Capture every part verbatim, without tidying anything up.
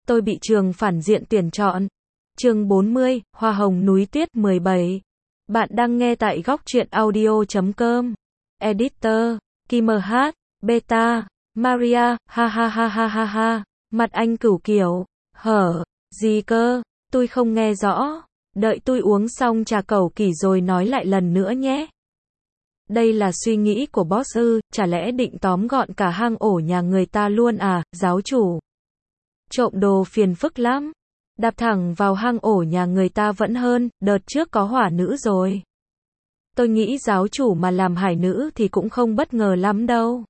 tôi bị trường phản diện tuyển chọn. Chương bốn mươi, Hoa hồng núi tuyết mười bảy. Bạn đang nghe tại góc truyện audio chấm com. Editor, Kim H, Beta, Maria, ha ha ha ha ha ha. Mặt anh Cửu kiểu, hở, gì cơ, tôi không nghe rõ. Đợi tôi uống xong trà cẩu kỷ rồi nói lại lần nữa nhé. Đây là suy nghĩ của boss ư, chả lẽ định tóm gọn cả hang ổ nhà người ta luôn à, giáo chủ. Trộm đồ phiền phức lắm. Đạp thẳng vào hang ổ nhà người ta vẫn hơn, đợt trước có hỏa nữ rồi. Tôi nghĩ giáo chủ mà làm hải nữ thì cũng không bất ngờ lắm đâu.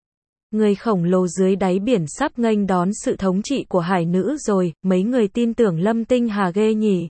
Người khổng lồ dưới đáy biển sắp nghênh đón sự thống trị của hải nữ rồi, mấy người tin tưởng Lâm Tinh Hà ghê nhỉ.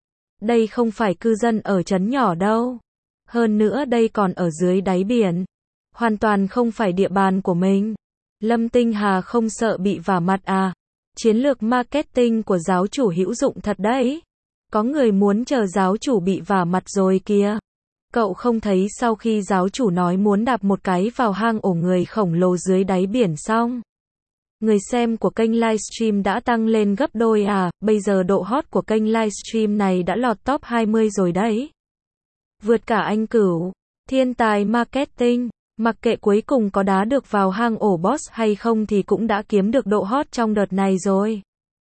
Đây không phải cư dân ở trấn nhỏ đâu. Hơn nữa đây còn ở dưới đáy biển. Hoàn toàn không phải địa bàn của mình. Lâm Tinh Hà không sợ bị vả mặt à? Chiến lược marketing của giáo chủ hữu dụng thật đấy. Có người muốn chờ giáo chủ bị vả mặt rồi kìa. Cậu không thấy sau khi giáo chủ nói muốn đạp một cái vào hang ổ người khổng lồ dưới đáy biển xong, người xem của kênh livestream đã tăng lên gấp đôi à, bây giờ độ hot của kênh livestream này đã lọt top hai mươi rồi đấy. Vượt cả anh Cửu, thiên tài marketing, mặc kệ cuối cùng có đá được vào hang ổ boss hay không thì cũng đã kiếm được độ hot trong đợt này rồi.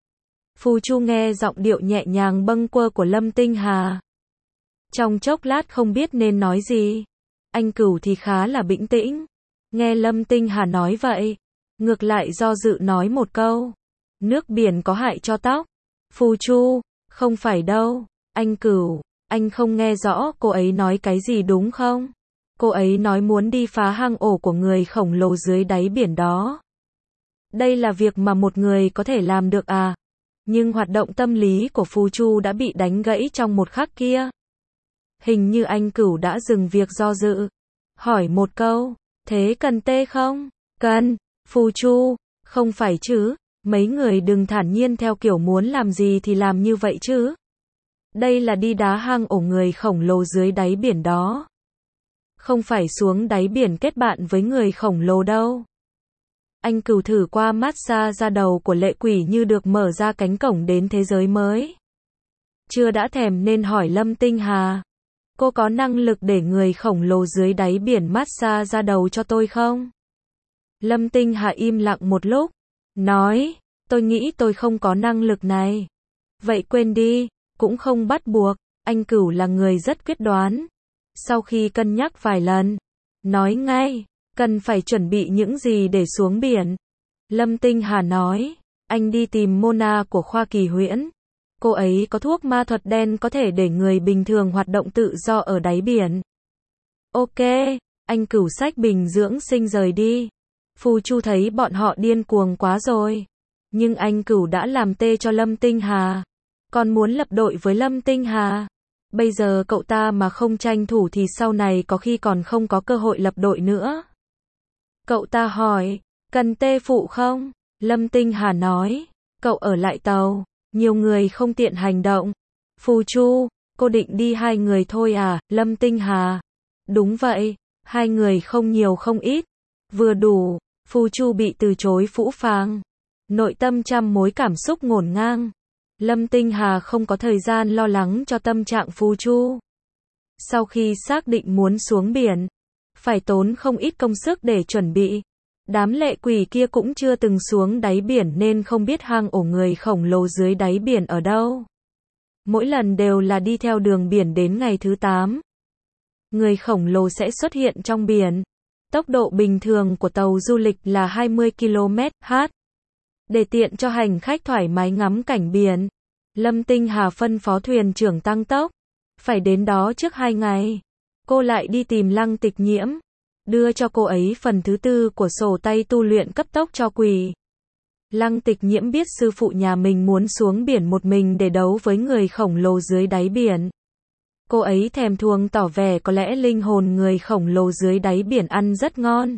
Phù Chu nghe giọng điệu nhẹ nhàng bâng quơ của Lâm Tinh Hà. Trong chốc lát không biết nên nói gì. Anh Cửu thì khá là bình tĩnh. Nghe Lâm Tinh Hà nói vậy, ngược lại do dự nói một câu. Nước biển có hại cho tóc. Phù Chu, không phải đâu. Anh Cửu, anh không nghe rõ cô ấy nói cái gì đúng không? Cô ấy nói muốn đi phá hang ổ của người khổng lồ dưới đáy biển đó. Đây là việc mà một người có thể làm được à? Nhưng hoạt động tâm lý của Phù Chu đã bị đánh gãy trong một khắc kia. Hình như anh Cửu đã dừng việc do dự. Hỏi một câu, thế cần tê không? Cần. Phù Chu, không phải chứ, mấy người đừng thản nhiên theo kiểu muốn làm gì thì làm như vậy chứ. Đây là đi đá hang ổ người khổng lồ dưới đáy biển đó. Không phải xuống đáy biển kết bạn với người khổng lồ đâu. Anh Cửu thử qua massage da đầu của lệ quỷ như được mở ra cánh cổng đến thế giới mới. Chưa đã thèm nên hỏi Lâm Tinh Hà. Cô có năng lực để người khổng lồ dưới đáy biển massage da đầu cho tôi không? Lâm Tinh Hà im lặng một lúc. Nói, tôi nghĩ tôi không có năng lực này. Vậy quên đi, cũng không bắt buộc. Anh Cửu là người rất quyết đoán. Sau khi cân nhắc vài lần, nói ngay, cần phải chuẩn bị những gì để xuống biển. Lâm Tinh Hà nói, anh đi tìm Mona của khoa Kỳ Huyễn. Cô ấy có thuốc ma thuật đen có thể để người bình thường hoạt động tự do ở đáy biển. Ok, anh Cửu xách bình dưỡng sinh rời đi. Phù Chu thấy bọn họ điên cuồng quá rồi. Nhưng anh Cửu đã làm tê cho Lâm Tinh Hà. Còn muốn lập đội với Lâm Tinh Hà. Bây giờ cậu ta mà không tranh thủ thì sau này có khi còn không có cơ hội lập đội nữa. Cậu ta hỏi, cần tê phụ không? Lâm Tinh Hà nói, cậu ở lại tàu, nhiều người không tiện hành động. Phù Chu, cô định đi hai người thôi à? Lâm Tinh Hà, đúng vậy, hai người không nhiều không ít, vừa đủ. Phù Chu bị từ chối phũ phàng, nội tâm trăm mối cảm xúc ngổn ngang. Lâm Tinh Hà không có thời gian lo lắng cho tâm trạng Phù Chu. Sau khi xác định muốn xuống biển, phải tốn không ít công sức để chuẩn bị. Đám lệ quỷ kia cũng chưa từng xuống đáy biển nên không biết hang ổ người khổng lồ dưới đáy biển ở đâu. Mỗi lần đều là đi theo đường biển đến ngày thứ tám. Người khổng lồ sẽ xuất hiện trong biển. Tốc độ bình thường của tàu du lịch là hai mươi ki lô mét trên giờ. Để tiện cho hành khách thoải mái ngắm cảnh biển, Lâm Tinh Hà phân phó thuyền trưởng tăng tốc. Phải đến đó trước hai ngày. Cô lại đi tìm Lăng Tịch Nhiễm, đưa cho cô ấy phần thứ tư của sổ tay tu luyện cấp tốc cho quỷ. Lăng Tịch Nhiễm biết sư phụ nhà mình muốn xuống biển một mình để đấu với người khổng lồ dưới đáy biển. Cô ấy thèm thuồng tỏ vẻ có lẽ linh hồn người khổng lồ dưới đáy biển ăn rất ngon.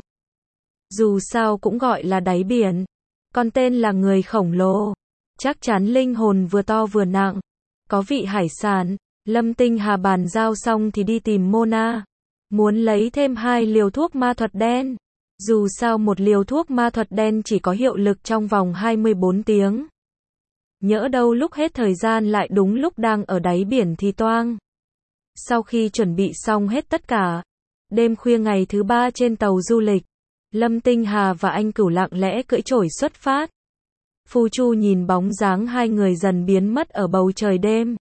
Dù sao cũng gọi là đáy biển, còn tên là người khổng lồ. Chắc chắn linh hồn vừa to vừa nặng, có vị hải sản. Lâm Tinh Hà bàn giao xong thì đi tìm Mona. Muốn lấy thêm hai liều thuốc ma thuật đen. Dù sao một liều thuốc ma thuật đen chỉ có hiệu lực trong vòng hai mươi bốn tiếng. nhỡ đâu lúc hết thời gian lại đúng lúc đang ở đáy biển thì toang. Sau khi chuẩn bị xong hết tất cả, đêm khuya ngày thứ ba trên tàu du lịch, Lâm Tinh Hà và anh Cửu lặng lẽ cưỡi chổi xuất phát. Phu Chu nhìn bóng dáng hai người dần biến mất ở bầu trời đêm.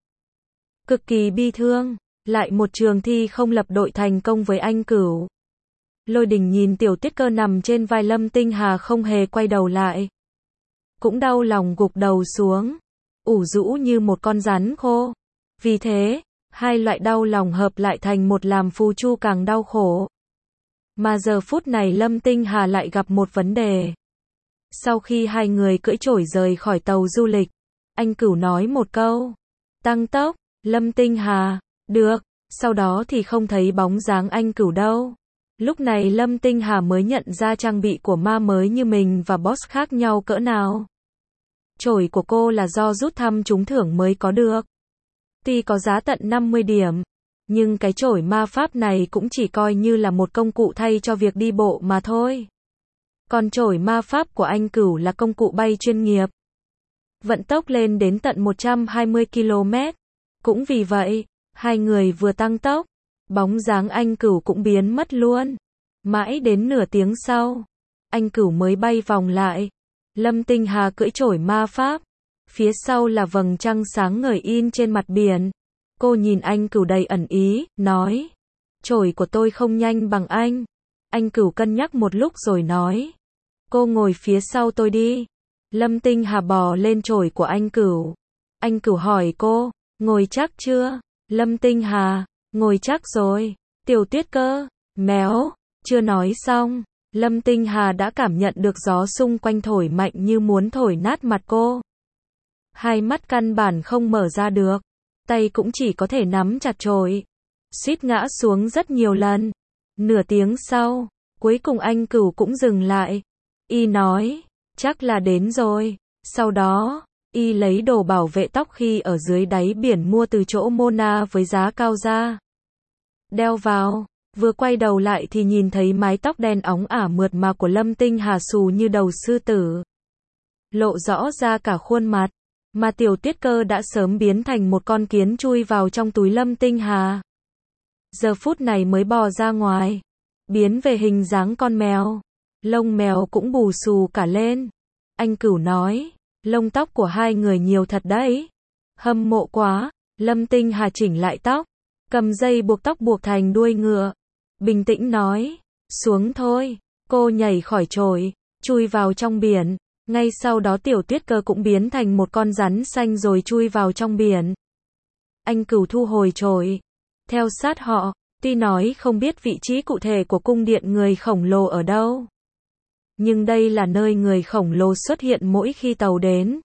Cực kỳ bi thương, lại một trường thi không lập đội thành công với anh Cửu. Lôi Đình nhìn Tiểu Tuyết Cơ nằm trên vai Lâm Tinh Hà không hề quay đầu lại. Cũng đau lòng gục đầu xuống, ủ rũ như một con rắn khô. Vì thế, hai loại đau lòng hợp lại thành một làm Phu Chu càng đau khổ. Mà giờ phút này Lâm Tinh Hà lại gặp một vấn đề. Sau khi hai người cưỡi chổi rời khỏi tàu du lịch, anh Cửu nói một câu. Tăng tốc, Lâm Tinh Hà, được, sau đó thì không thấy bóng dáng anh Cửu đâu. Lúc này Lâm Tinh Hà mới nhận ra trang bị của ma mới như mình và boss khác nhau cỡ nào. Chổi của cô là do rút thăm trúng thưởng mới có được. Tuy có giá tận năm mươi điểm, nhưng cái chổi ma pháp này cũng chỉ coi như là một công cụ thay cho việc đi bộ mà thôi. Còn chổi ma pháp của anh Cửu là công cụ bay chuyên nghiệp. Vận tốc lên đến tận một trăm hai mươi ki lô mét. Cũng vì vậy, hai người vừa tăng tốc, bóng dáng anh Cửu cũng biến mất luôn. Mãi đến nửa tiếng sau, anh Cửu mới bay vòng lại. Lâm Tinh Hà cưỡi chổi ma pháp. Phía sau là vầng trăng sáng ngời in trên mặt biển. Cô nhìn anh Cửu đầy ẩn ý, nói. Chổi của tôi không nhanh bằng anh. Anh Cửu cân nhắc một lúc rồi nói. Cô ngồi phía sau tôi đi. Lâm Tinh Hà bò lên chổi của anh Cửu. Anh Cửu hỏi cô, ngồi chắc chưa? Lâm Tinh Hà, ngồi chắc rồi. Tiểu Tuyết Cơ, méo, chưa nói xong. Lâm Tinh Hà đã cảm nhận được gió xung quanh thổi mạnh như muốn thổi nát mặt cô. Hai mắt căn bản không mở ra được. Tay cũng chỉ có thể nắm chặt chổi. Suýt ngã xuống rất nhiều lần. Nửa tiếng sau, cuối cùng anh Cửu cũng dừng lại. Y nói, chắc là đến rồi. Sau đó, Y lấy đồ bảo vệ tóc khi ở dưới đáy biển mua từ chỗ Mona với giá cao ra. Đeo vào, vừa quay đầu lại thì nhìn thấy mái tóc đen óng ả mượt mà của Lâm Tinh Hà xù như đầu sư tử. Lộ rõ ra cả khuôn mặt, mà Tiểu Tuyết Cơ đã sớm biến thành một con kiến chui vào trong túi Lâm Tinh Hà. Giờ phút này mới bò ra ngoài, biến về hình dáng con mèo. Lông mèo cũng bù xù cả lên. Anh Cửu nói, lông tóc của hai người nhiều thật đấy. Hâm mộ quá. Lâm Tinh Hà chỉnh lại tóc, cầm dây buộc tóc buộc thành đuôi ngựa. Bình tĩnh nói, xuống thôi. Cô nhảy khỏi chổi, chui vào trong biển. Ngay sau đó Tiểu Tuyết Cơ cũng biến thành một con rắn xanh rồi chui vào trong biển. Anh Cửu thu hồi chổi, theo sát họ, tuy nói không biết vị trí cụ thể của cung điện người khổng lồ ở đâu. Nhưng đây là nơi người khổng lồ xuất hiện mỗi khi tàu đến.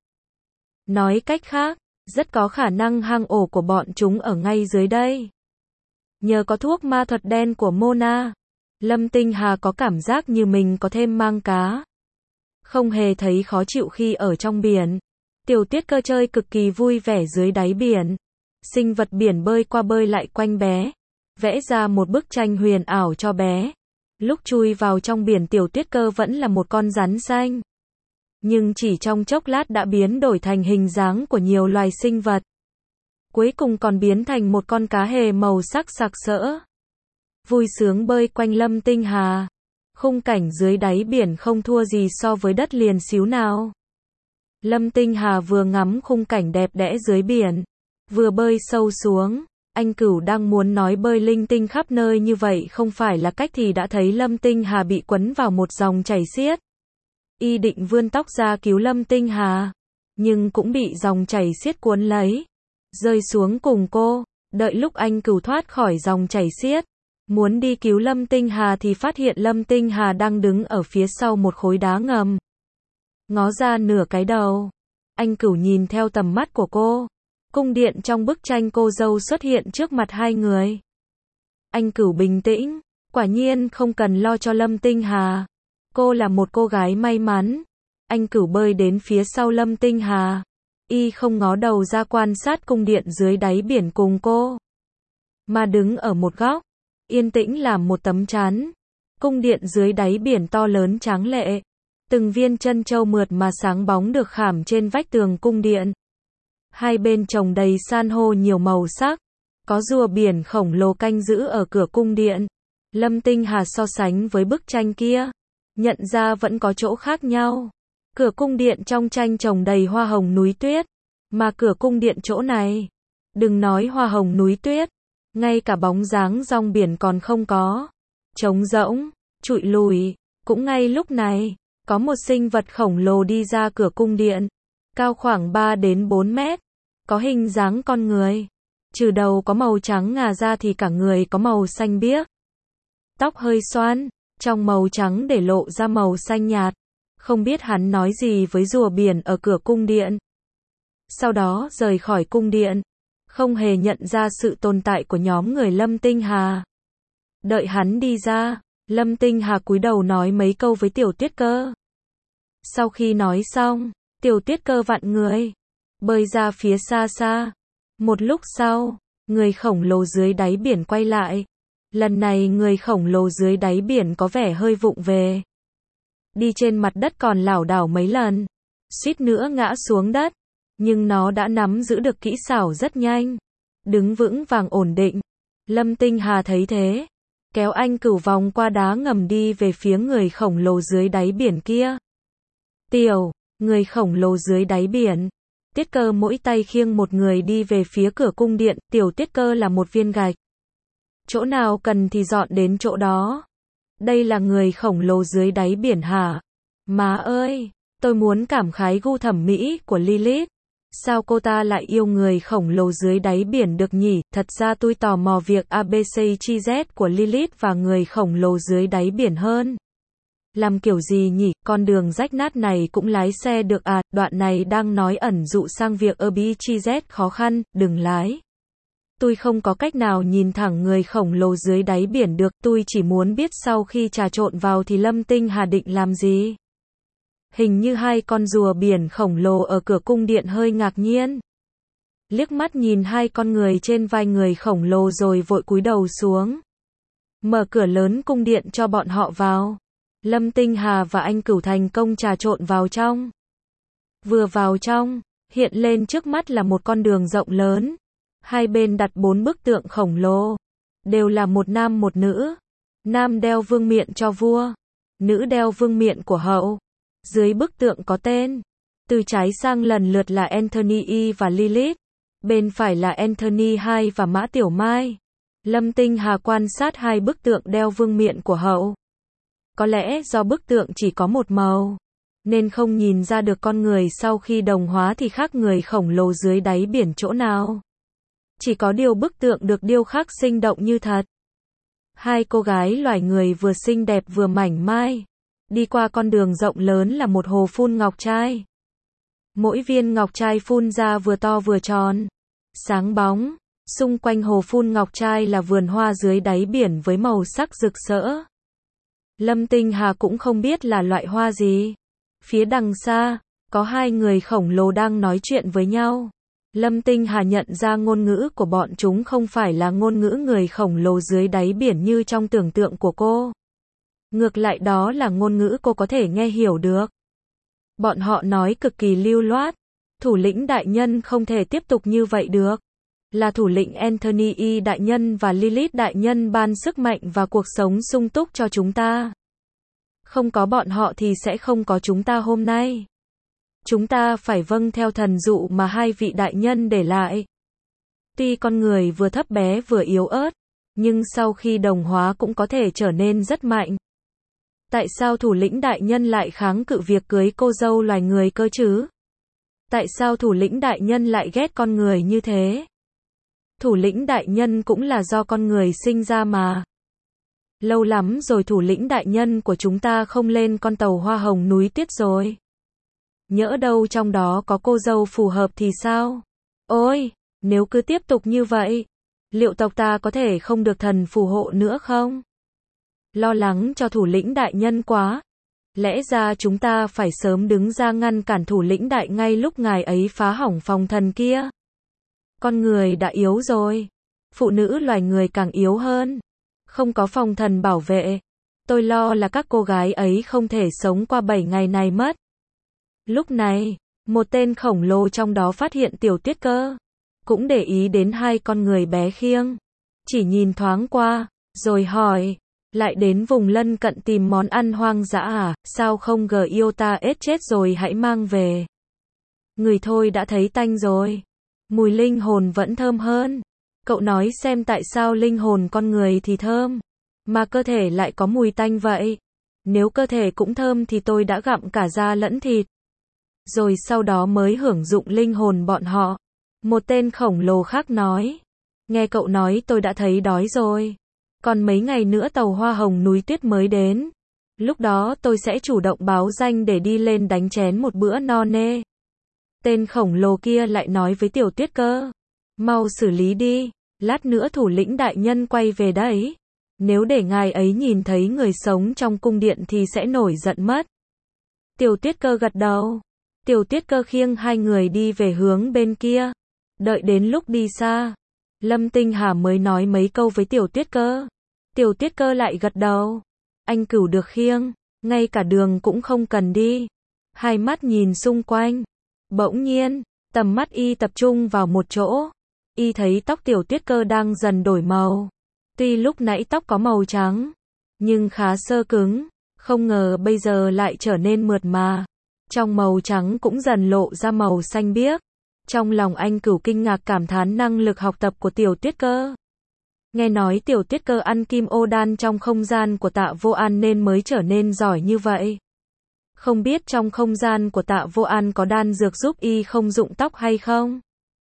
Nói cách khác, rất có khả năng hang ổ của bọn chúng ở ngay dưới đây. Nhờ có thuốc ma thuật đen của Mona, Lâm Tinh Hà có cảm giác như mình có thêm mang cá. Không hề thấy khó chịu khi ở trong biển. Tiểu Tuyết Cơ chơi cực kỳ vui vẻ dưới đáy biển. Sinh vật biển bơi qua bơi lại quanh bé, vẽ ra một bức tranh huyền ảo cho bé. Lúc chui vào trong biển Tiểu Tuyết Cơ vẫn là một con rắn xanh. Nhưng chỉ trong chốc lát đã biến đổi thành hình dáng của nhiều loài sinh vật. Cuối cùng còn biến thành một con cá hề màu sắc sặc sỡ. Vui sướng bơi quanh Lâm Tinh Hà. Khung cảnh dưới đáy biển không thua gì so với đất liền xíu nào. Lâm Tinh Hà vừa ngắm khung cảnh đẹp đẽ dưới biển, vừa bơi sâu xuống. Anh Cửu đang muốn nói bơi linh tinh khắp nơi như vậy không phải là cách thì đã thấy Lâm Tinh Hà bị quấn vào một dòng chảy xiết. Y định vươn tóc ra cứu Lâm Tinh Hà, nhưng cũng bị dòng chảy xiết cuốn lấy, rơi xuống cùng cô. Đợi lúc anh Cửu thoát khỏi dòng chảy xiết, muốn đi cứu Lâm Tinh Hà thì phát hiện Lâm Tinh Hà đang đứng ở phía sau một khối đá ngầm. Ngó ra nửa cái đầu, anh Cửu nhìn theo tầm mắt của cô. Cung điện trong bức tranh cô dâu xuất hiện trước mặt hai người. Anh Cửu bình tĩnh, quả nhiên không cần lo cho Lâm Tinh Hà. Cô là một cô gái may mắn. Anh Cửu bơi đến phía sau Lâm Tinh Hà. Y không ngó đầu ra quan sát cung điện dưới đáy biển cùng cô, mà đứng ở một góc, yên tĩnh làm một tấm chắn. Cung điện dưới đáy biển to lớn tráng lệ. Từng viên chân châu mượt mà sáng bóng được khảm trên vách tường cung điện. Hai bên trồng đầy san hô nhiều màu sắc. Có rùa biển khổng lồ canh giữ ở cửa cung điện. Lâm Tinh Hà so sánh với bức tranh kia, nhận ra vẫn có chỗ khác nhau. Cửa cung điện trong tranh trồng đầy hoa hồng núi tuyết, mà cửa cung điện chỗ này, đừng nói hoa hồng núi tuyết, ngay cả bóng dáng rong biển còn không có. Trống rỗng, trụi lùi. Cũng ngay lúc này, có một sinh vật khổng lồ đi ra cửa cung điện, cao khoảng ba đến bốn mét, có hình dáng con người. Trừ đầu có màu trắng ngà ra thì cả người có màu xanh biếc. Tóc hơi xoăn, trong màu trắng để lộ ra màu xanh nhạt. Không biết hắn nói gì với rùa biển ở cửa cung điện. Sau đó rời khỏi cung điện, không hề nhận ra sự tồn tại của nhóm người Lâm Tinh Hà. Đợi hắn đi ra, Lâm Tinh Hà cúi đầu nói mấy câu với Tiểu Tuyết Cơ. Sau khi nói xong, Tiểu Tuyết Cơ vặn người, bơi ra phía xa xa. Một lúc sau, người khổng lồ dưới đáy biển quay lại. Lần này người khổng lồ dưới đáy biển có vẻ hơi vụng về. Đi trên mặt đất còn lảo đảo mấy lần, suýt nữa ngã xuống đất. Nhưng nó đã nắm giữ được kỹ xảo rất nhanh, đứng vững vàng ổn định. Lâm Tinh Hà thấy thế, kéo anh Cửu vòng qua đá ngầm đi về phía người khổng lồ dưới đáy biển kia. Tiểu, người khổng lồ dưới đáy biển. Tiết Cơ mỗi tay khiêng một người đi về phía cửa cung điện. Tiểu Tiết Cơ là một viên gạch, chỗ nào cần thì dọn đến chỗ đó. Đây là người khổng lồ dưới đáy biển hả? Má ơi, tôi muốn cảm khái gu thẩm mỹ của Lilith. Sao cô ta lại yêu người khổng lồ dưới đáy biển được nhỉ? Thật ra tôi tò mò việc a bê xê chi dét của Lilith và người khổng lồ dưới đáy biển hơn. Làm kiểu gì nhỉ? Con đường rách nát này cũng lái xe được à? Đoạn này đang nói ẩn dụ sang việc a bê chi dét khó khăn, đừng lái. Tôi không có cách nào nhìn thẳng người khổng lồ dưới đáy biển được. Tôi chỉ muốn biết sau khi trà trộn vào thì Lâm Tinh Hà định làm gì. Hình như hai con rùa biển khổng lồ ở cửa cung điện hơi ngạc nhiên. Liếc mắt nhìn hai con người trên vai người khổng lồ rồi vội cúi đầu xuống. Mở cửa lớn cung điện cho bọn họ vào. Lâm Tinh Hà và anh Cửu thành công trà trộn vào trong. Vừa vào trong, hiện lên trước mắt là một con đường rộng lớn. Hai bên đặt bốn bức tượng khổng lồ. Đều là một nam một nữ. Nam đeo vương miện cho vua. Nữ đeo vương miện của hậu. Dưới bức tượng có tên. Từ trái sang lần lượt là Anthony I và Lilith. Bên phải là Anthony hai và Mã Tiểu Mai. Lâm Tinh Hà quan sát hai bức tượng đeo vương miện của hậu. Có lẽ do bức tượng chỉ có một màu, nên không nhìn ra được con người sau khi đồng hóa thì khác người khổng lồ dưới đáy biển chỗ nào. Chỉ có điều bức tượng được điêu khắc sinh động như thật. Hai cô gái loài người vừa xinh đẹp vừa mảnh mai. Đi qua con đường rộng lớn là một hồ phun ngọc trai. Mỗi viên ngọc trai phun ra vừa to vừa tròn, sáng bóng. Xung quanh hồ phun ngọc trai là vườn hoa dưới đáy biển với màu sắc rực rỡ. Lâm Tinh Hà cũng không biết là loại hoa gì. Phía đằng xa, có hai người khổng lồ đang nói chuyện với nhau. Lâm Tinh Hà nhận ra ngôn ngữ của bọn chúng không phải là ngôn ngữ người khổng lồ dưới đáy biển như trong tưởng tượng của cô. Ngược lại đó là ngôn ngữ cô có thể nghe hiểu được. Bọn họ nói cực kỳ lưu loát. Thủ lĩnh đại nhân không thể tiếp tục như vậy được. Là thủ lĩnh Anthony I đại nhân và Lilith đại nhân ban sức mạnh và cuộc sống sung túc cho chúng ta. Không có bọn họ thì sẽ không có chúng ta hôm nay. Chúng ta phải vâng theo thần dụ mà hai vị đại nhân để lại. Tuy con người vừa thấp bé vừa yếu ớt, nhưng sau khi đồng hóa cũng có thể trở nên rất mạnh. Tại sao thủ lĩnh đại nhân lại kháng cự việc cưới cô dâu loài người cơ chứ? Tại sao thủ lĩnh đại nhân lại ghét con người như thế? Thủ lĩnh đại nhân cũng là do con người sinh ra mà. Lâu lắm rồi thủ lĩnh đại nhân của chúng ta không lên con tàu hoa hồng núi tuyết rồi. Nhỡ đâu trong đó có cô dâu phù hợp thì sao? Ôi, nếu cứ tiếp tục như vậy, liệu tộc ta có thể không được thần phù hộ nữa không? Lo lắng cho thủ lĩnh đại nhân quá. Lẽ ra chúng ta phải sớm đứng ra ngăn cản thủ lĩnh đại ngay lúc ngài ấy phá hỏng phòng thần kia. Con người đã yếu rồi, phụ nữ loài người càng yếu hơn. Không có phòng thần bảo vệ, tôi lo là các cô gái ấy không thể sống qua bảy ngày này mất. Lúc này, Một tên khổng lồ trong đó phát hiện Tiểu Tuyết Cơ. Cũng để ý đến hai con người bé khiêng. Chỉ nhìn thoáng qua, rồi hỏi. Lại đến vùng lân cận tìm món ăn hoang dã à, sao không gờ yêu ta ết chết rồi hãy mang về. Người thôi đã thấy tanh rồi. Mùi linh hồn vẫn thơm hơn. Cậu nói xem tại sao linh hồn con người thì thơm, mà cơ thể lại có mùi tanh vậy. Nếu cơ thể cũng thơm thì tôi đã gặm cả da lẫn thịt. Rồi sau đó mới hưởng dụng linh hồn bọn họ. Một tên khổng lồ khác nói. Nghe cậu nói tôi đã thấy đói rồi. Còn mấy ngày nữa tàu hoa hồng núi tuyết mới đến. Lúc đó tôi sẽ chủ động báo danh để đi lên đánh chén một bữa no nê. Tên khổng lồ kia lại nói với Tiểu Tuyết Cơ. Mau xử lý đi. Lát nữa thủ lĩnh đại nhân quay về đấy. Nếu để ngài ấy nhìn thấy người sống trong cung điện thì sẽ nổi giận mất. Tiểu Tuyết Cơ gật đầu. Tiểu Tuyết Cơ khiêng hai người đi về hướng bên kia. Đợi đến lúc đi xa, Lâm Tinh Hà mới nói mấy câu với Tiểu Tuyết Cơ. Tiểu Tuyết Cơ lại gật đầu. Anh Cửu được khiêng, ngay cả đường cũng không cần đi. Hai mắt nhìn xung quanh. Bỗng nhiên, tầm mắt y tập trung vào một chỗ. Y thấy tóc Tiểu Tuyết Cơ đang dần đổi màu. Tuy lúc nãy tóc có màu trắng, nhưng khá sơ cứng. Không ngờ bây giờ lại trở nên mượt mà. Trong màu trắng cũng dần lộ ra màu xanh biếc. Trong lòng anh Cửu kinh ngạc cảm thán năng lực học tập của Tiểu Tuyết Cơ. Nghe nói Tiểu Tuyết Cơ ăn kim ô đan trong không gian của Tạ Vô An nên mới trở nên giỏi như vậy. Không biết trong không gian của Tạ Vô An có đan dược giúp y không rụng tóc hay không?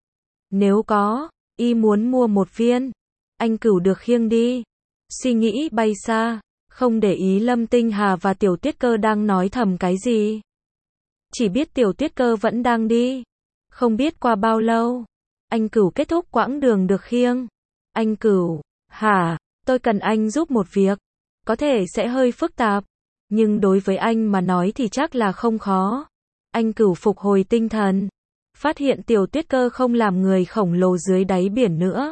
Nếu có, y muốn mua một viên. Anh Cửu được khiêng đi. Suy nghĩ bay xa, không để ý Lâm Tinh Hà và Tiểu Tuyết Cơ đang nói thầm cái gì. Chỉ biết Tiểu Tuyết Cơ vẫn đang đi. Không biết qua bao lâu, anh Cửu kết thúc quãng đường được khiêng. Anh Cửu, hả, tôi cần anh giúp một việc. Có thể sẽ hơi phức tạp, nhưng đối với anh mà nói thì chắc là không khó. Anh Cửu phục hồi tinh thần. Phát hiện Tiểu Tuyết Cơ không làm người khổng lồ dưới đáy biển nữa,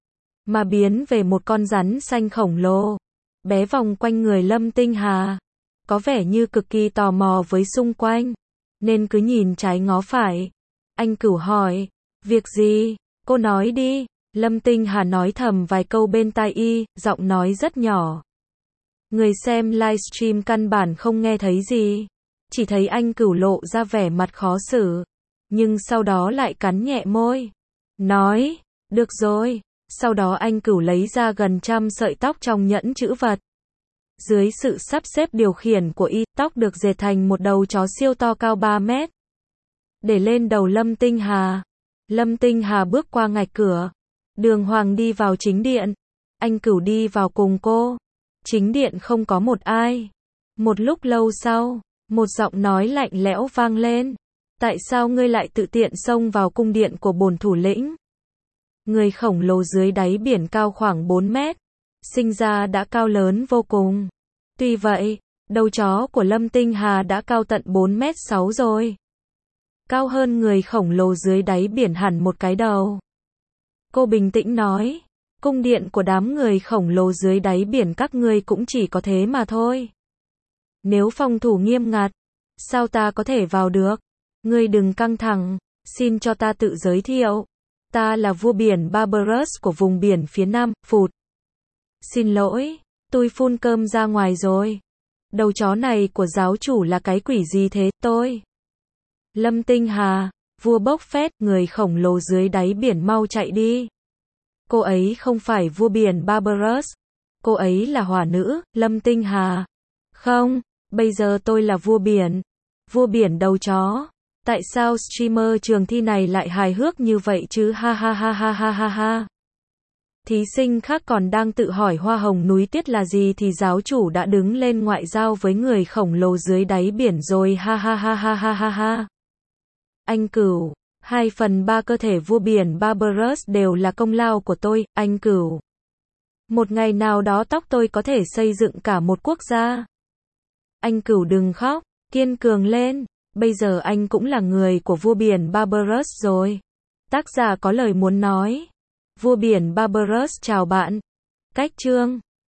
mà biến về một con rắn xanh khổng lồ. Bé vòng quanh người Lâm Tinh Hà. Có vẻ như cực kỳ tò mò với xung quanh, nên cứ nhìn trái ngó phải. Anh Cửu hỏi, việc gì? Cô nói đi. Lâm Tinh Hà nói thầm vài câu bên tai y, giọng nói rất nhỏ. Người xem livestream căn bản không nghe thấy gì. Chỉ thấy anh Cửu lộ ra vẻ mặt khó xử. Nhưng sau đó lại cắn nhẹ môi. Nói, được rồi. Sau đó anh Cửu lấy ra gần trăm sợi tóc trong nhẫn trữ vật. Dưới sự sắp xếp điều khiển của y, tóc được dệt thành một đầu chó siêu to cao ba mét. Để lên đầu Lâm Tinh Hà. Lâm Tinh Hà bước qua ngạch cửa. Đường Hoàng đi vào chính điện. Anh Cửu đi vào cùng cô. Chính điện không có một ai. Một lúc lâu sau, một giọng nói lạnh lẽo vang lên. Tại sao ngươi lại tự tiện xông vào cung điện của bổn thủ lĩnh? Người khổng lồ dưới đáy biển cao khoảng bốn mét. Sinh ra đã cao lớn vô cùng. Tuy vậy, đầu chó của Lâm Tinh Hà đã cao tận bốn mét sáu rồi. Cao hơn người khổng lồ dưới đáy biển hẳn một cái đầu. Cô bình tĩnh nói, cung điện của đám người khổng lồ dưới đáy biển các ngươi cũng chỉ có thế mà thôi. Nếu phòng thủ nghiêm ngặt, sao ta có thể vào được? Ngươi đừng căng thẳng, xin cho ta tự giới thiệu. Ta là vua biển Barbarus của vùng biển phía Nam, phụt. Xin lỗi, tôi phun cơm ra ngoài rồi. Đầu chó này của giáo chủ là cái quỷ gì thế, tôi? Lâm Tinh Hà, vua bốc phét, người khổng lồ dưới đáy biển mau chạy đi. Cô ấy không phải vua biển Barbarus. Cô ấy là hỏa nữ, Lâm Tinh Hà. Không, bây giờ tôi là vua biển. Vua biển đầu chó. Tại sao streamer trường thi này lại hài hước như vậy chứ, ha ha ha ha ha ha ha. Thí sinh khác còn đang tự hỏi hoa hồng núi tuyết là gì thì giáo chủ đã đứng lên ngoại giao với người khổng lồ dưới đáy biển rồi, ha ha ha ha ha ha ha. Anh Cửu, hai phần ba cơ thể vua biển Barbarus đều là công lao của tôi, anh Cửu. Một ngày nào đó tóc tôi có thể xây dựng cả một quốc gia. Anh Cửu đừng khóc, kiên cường lên, bây giờ anh cũng là người của vua biển Barbarus rồi. Tác giả có lời muốn nói. Vua biển Barbarus chào bạn. Cách chương